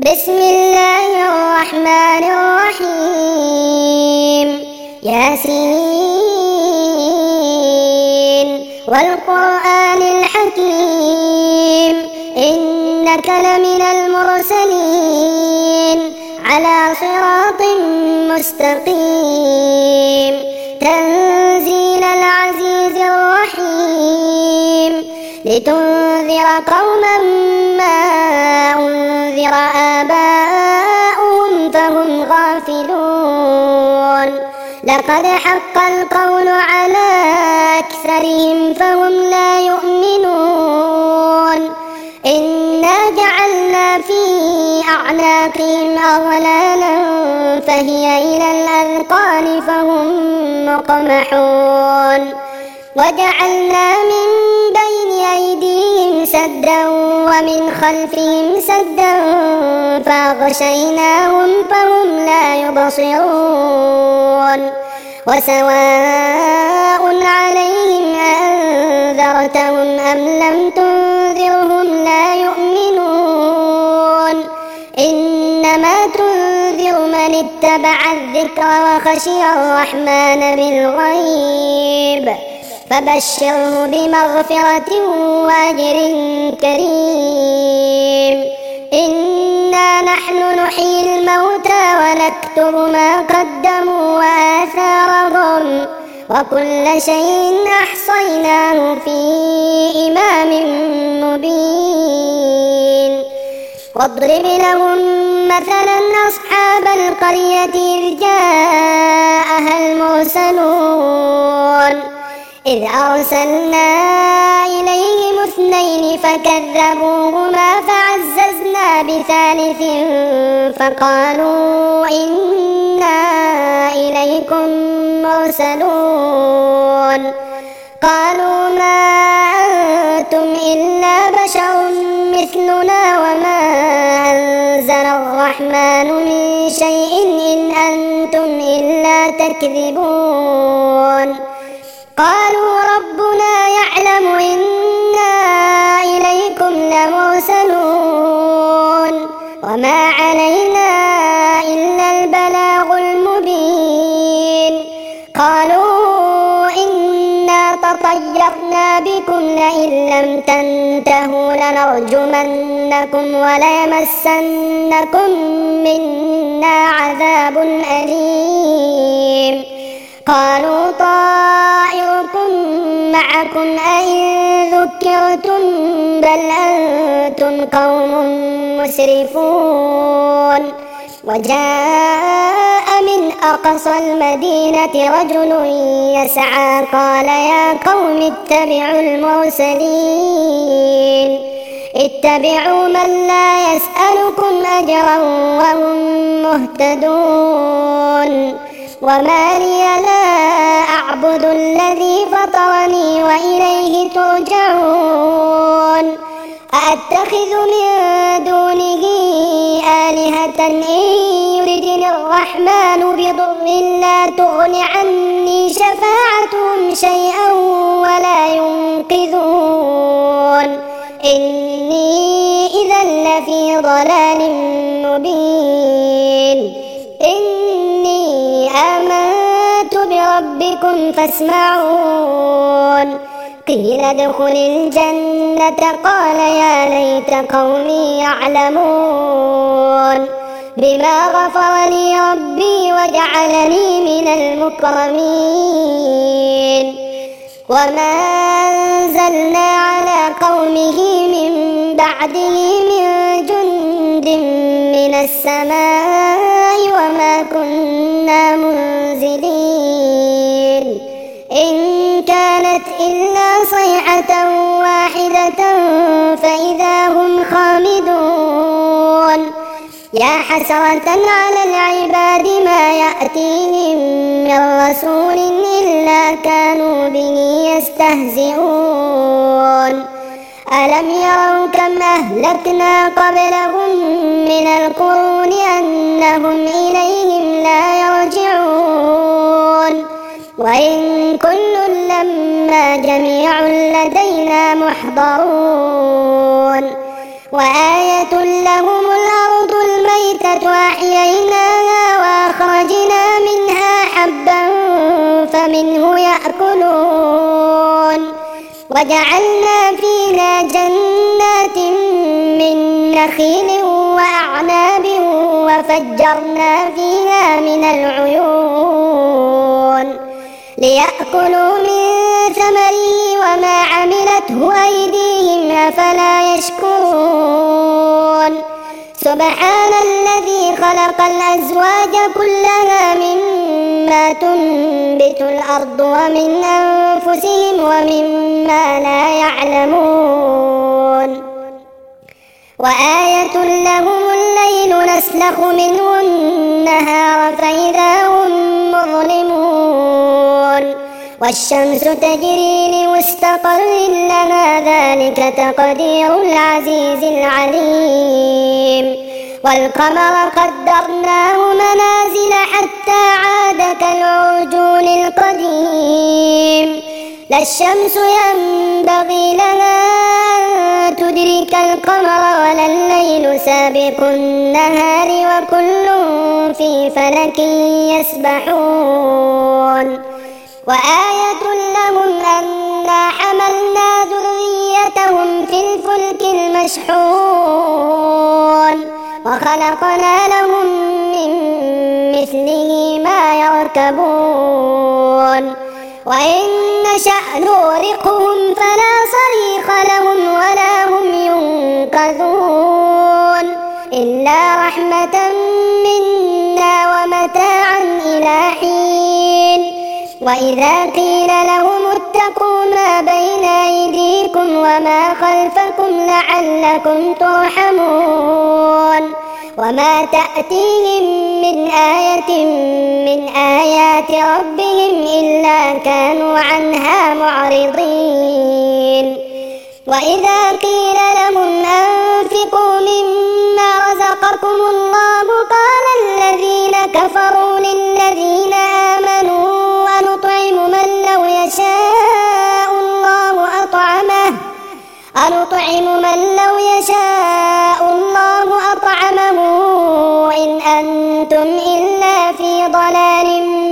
بسم الله الرحمن الرحيم. ياسين والقرآن الحكيم إنك لمن المرسلين على صراط مستقيم تنزيل العزيز الرحيم لتنذر قوما ما أنذر آباؤهم فهم غافلون لقد حق القول على أكثرهم فهم لا يؤمنون إنا جعلنا في أعناقهم أغلالا فهي إلى الأذقان فهم مقمحون وجعلنا من بين أيديهم سدا ومن خلفهم سدا فأغشيناهم فهم لا يبصرون وسواء عليهم أنذرتهم أم لم تنذرهم لا يؤمنون إنما تنذر من اتبع الذكر وخشي الرحمن بالغيب فبشره بمغفرة وأجر كريم. إنا نحن نحيي الموتى ونكتب ما قدموا وآثارهم وكل شيء أحصيناه في إمام مبين. واضرب لهم مثلا أصحاب القرية إذ جاءها المرسلون إذ أرسلنا إليهم اثنين فكذبوهما فعززنا بثالث فقالوا إنا إليكم مرسلون قالوا ما أنتم إلا بشر مثلنا وما أنزل الرحمن من شيء إن أنتم إلا تكذبون قالوا ربنا يعلم إنا إليكم لمرسلون وما علينا إلا البلاغ المبين. قالوا إنا تطيرنا بكم لئن لم تنتهوا لنرجمنكم وليمسنكم منا عذاب أليم. قالوا طائركم معكم أئن ذكرتم بل أنتم قوم مسرفون. وجاء من أقصى المدينة رجل يسعى قال يا قوم اتبعوا المرسلين اتبعوا من لا يسألكم أجرا وهم مهتدون. وما لي لا أعبد الذي فطرني وإليه ترجعون أأتخذ من دونه آلهة إن يردني الرحمن بضر لا تغن عني شفاعتهم شيئا ولا ينقذون إني إذا لفي ضلال مبين. آمنت بربكم فاسمعون قيل ادخل الجنة قال يا ليت قومي يعلمون بما غفر لي ربي وجعلني من المكرمين. وما أنزلنا على قومه من بعده من جند من السماء وما كنا منزلين إن كانت إلا صيحة واحدة فإذا هم خامدون. يا حسرة على العباد ما يأتيهم من رسول إلا كانوا به يستهزئون. ألم يروا كم أهلكنا قبلهم من القرون أنهم إليهم لا يرجعون وإن كل لما جميع لدينا محضرون. وآية لهم الأرض وجعلنا فيها جنات من نخيل وأعناب وفجرنا فيها من العيون ليأكلوا من ثمره وما عملته أيديهم أفلا يشكرون سبحان الذي خلق الأزواج كلها مما تنبت الأرض ومن أنفسهم ومما لا يعلمون وآية لهم الليل نسلخ منه النهار فإذا هم مظلمون والشمس تجري لمستقر لها ذلك تقدير العزيز العليم والقمر قدرناه منازل حتى عاد كالعرجون القديم لا الشمس ينبغي لها أن تدرك القمر ولا الليل سابق النهار وكل في فلك يسبحون وآية لهم أنا حملنا ذريتهم في الفلك المشحون وخلقنا لهم من مثله ما يركبون وإن نشأ نغرقهم فلا صريخ لهم ولا هم ينقذون إلا رحمة منا ومتاعا إلى حين وإذا قيل لهم اتقوا ما بين أيديكم وما خلفكم لعلكم ترحمون وما تأتيهم من آية من آيات ربهم إلا كانوا عنها معرضين وإذا قيل لهم أنفقوا مما رزقكم الله قال الذين كفروا للذين آمنوا أنطعم من لو يشاء الله أطعمه إن أنتم إلا في ضلال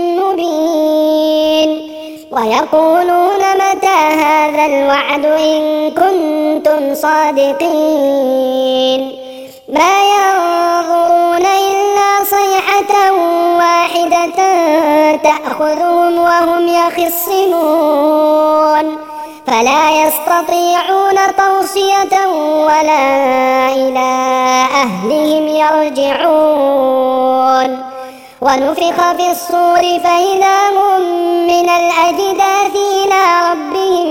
مبين ويقولون متى هذا الوعد إن كنتم صادقين ما ينظرون إلا صيحة واحدة تأخذهم وهم يخصمون فلا يستطيعون توصية ولا إلى أهلهم يرجعون ونفخ في الصور فإذا هم من الأجداث إلى ربهم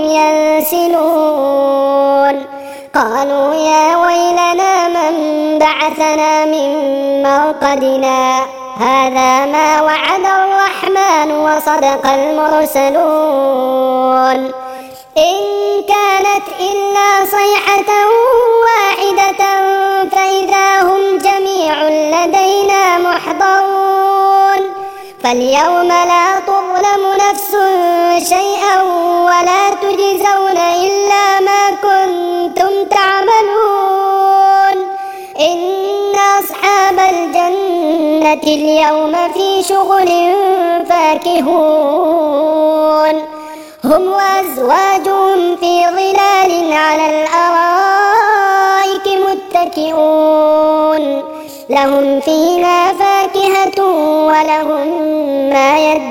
ينسلون قالوا يا ويلنا من بعثنا من مرقدنا هذا ما وعد الرحمن وصدق المرسلون إن كانت إلا صيحة واحدة فإذا هم جميع لدينا محضرون فاليوم لا تظلم نفس شيئا ولا تجزون إلا ما كنتم تعملون إن أصحاب الجنة اليوم في شغل فاكهون هم وأزواجهم في ظلال على الأرائك متكئون لهم فيها فاكهة ولهم ما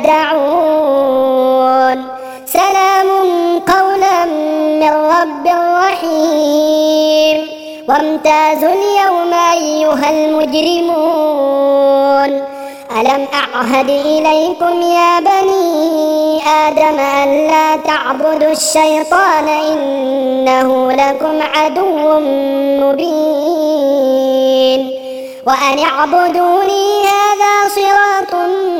يدعون سلام قولا من رب رحيم وامتازوا اليوم أيها المجرمون ألم أعهد إليكم يا بني آدم ألا تعبدوا الشيطان إنه لكم عدو مبين وأن اعبدوني هذا صراط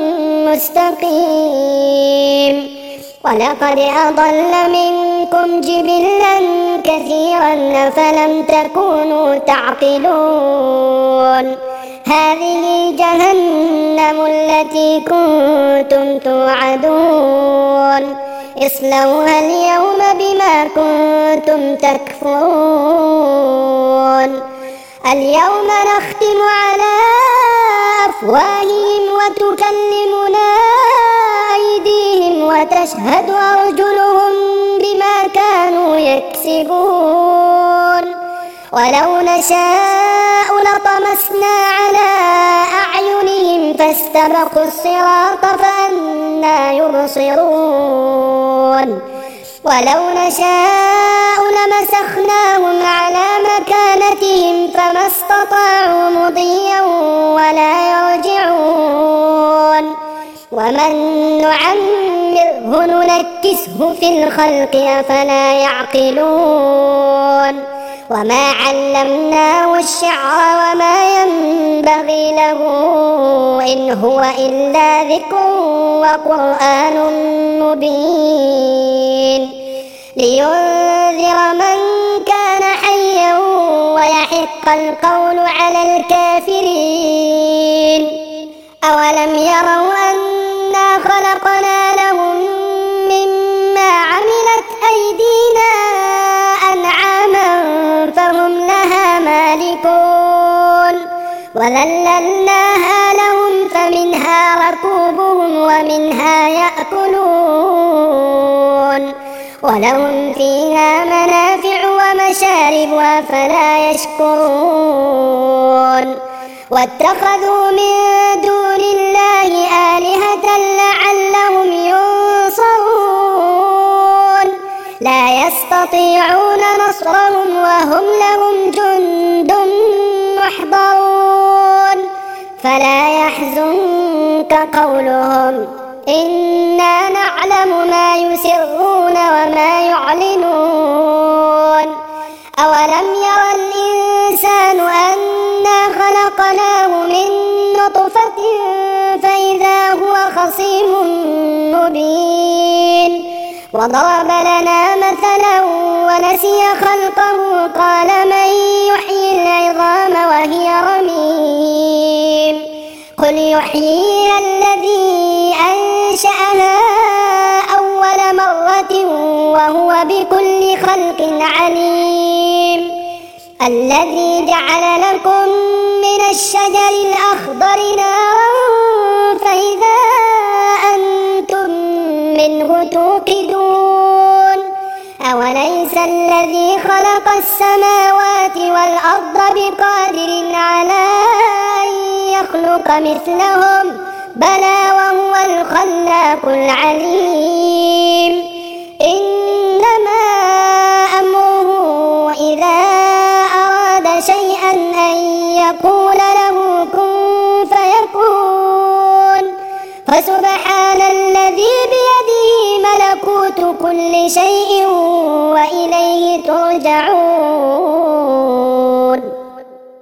مستقيم ولقد أضل منكم جبلا كثيرا أفلم تكونوا تعقلون هذه جهنم التي كنتم توعدون اصلوها اليوم بما كنتم تكفرون اليوم نختم على أفواههم وتكلمنا أيديهم وتشهد أرجلهم بما كانوا يكسبون ولو نشاء لطمسنا على أعينهم فاستبقوا الصراط فأنى يبصرون ولو نشاء لمسخناهم على مكانتهم فما استطاعوا مضيا ولا يرجعون ومن نعمره ننكسه في الخلق أفلا يعقلون وما علمناه الشعر وما ينبغي له إن هو إلا ذكر وقرآن مبين لينذر من كان حيا ويحق القول على الكافرين أولم يروا أنا خلقنا لهم مما عملت أيدينا أنعاما فهم لها مالكون وذللناها لهم فمنها ركوبهم ومنها يأكلون ولهم فيها منافع ومشارب أفلا يشكرون واتخذوا من دون الله آلهة لعلهم ينصرون لا يستطيعون نصرهم وهم لهم جند محضرون فلا يحزنك قولهم إنا نعلم ما يسرون وما يعلنون أولم ير الإنسان أنا خلقناه من نطفة فإذا هو خصيم مبين وضرب لنا مثلا ونسي خلقه قال من يحيي العظام وهي رميم قل يحييها الذي أنشأها أول مرة وهو بكل خلق عليم الذي جعل لكم من الشجر الأخضر نارا فإذا أنتم منه توقدون أوليس الذي خلق السماوات والأرض بقادر على أن يخلق مثلهم بلى وهو الخلاق العليم إنما أمره إذا أراد شيئا أن يقول له كن فيكون فسبحان الذي بيده ملكوت كل شيء وإليه ترجعون.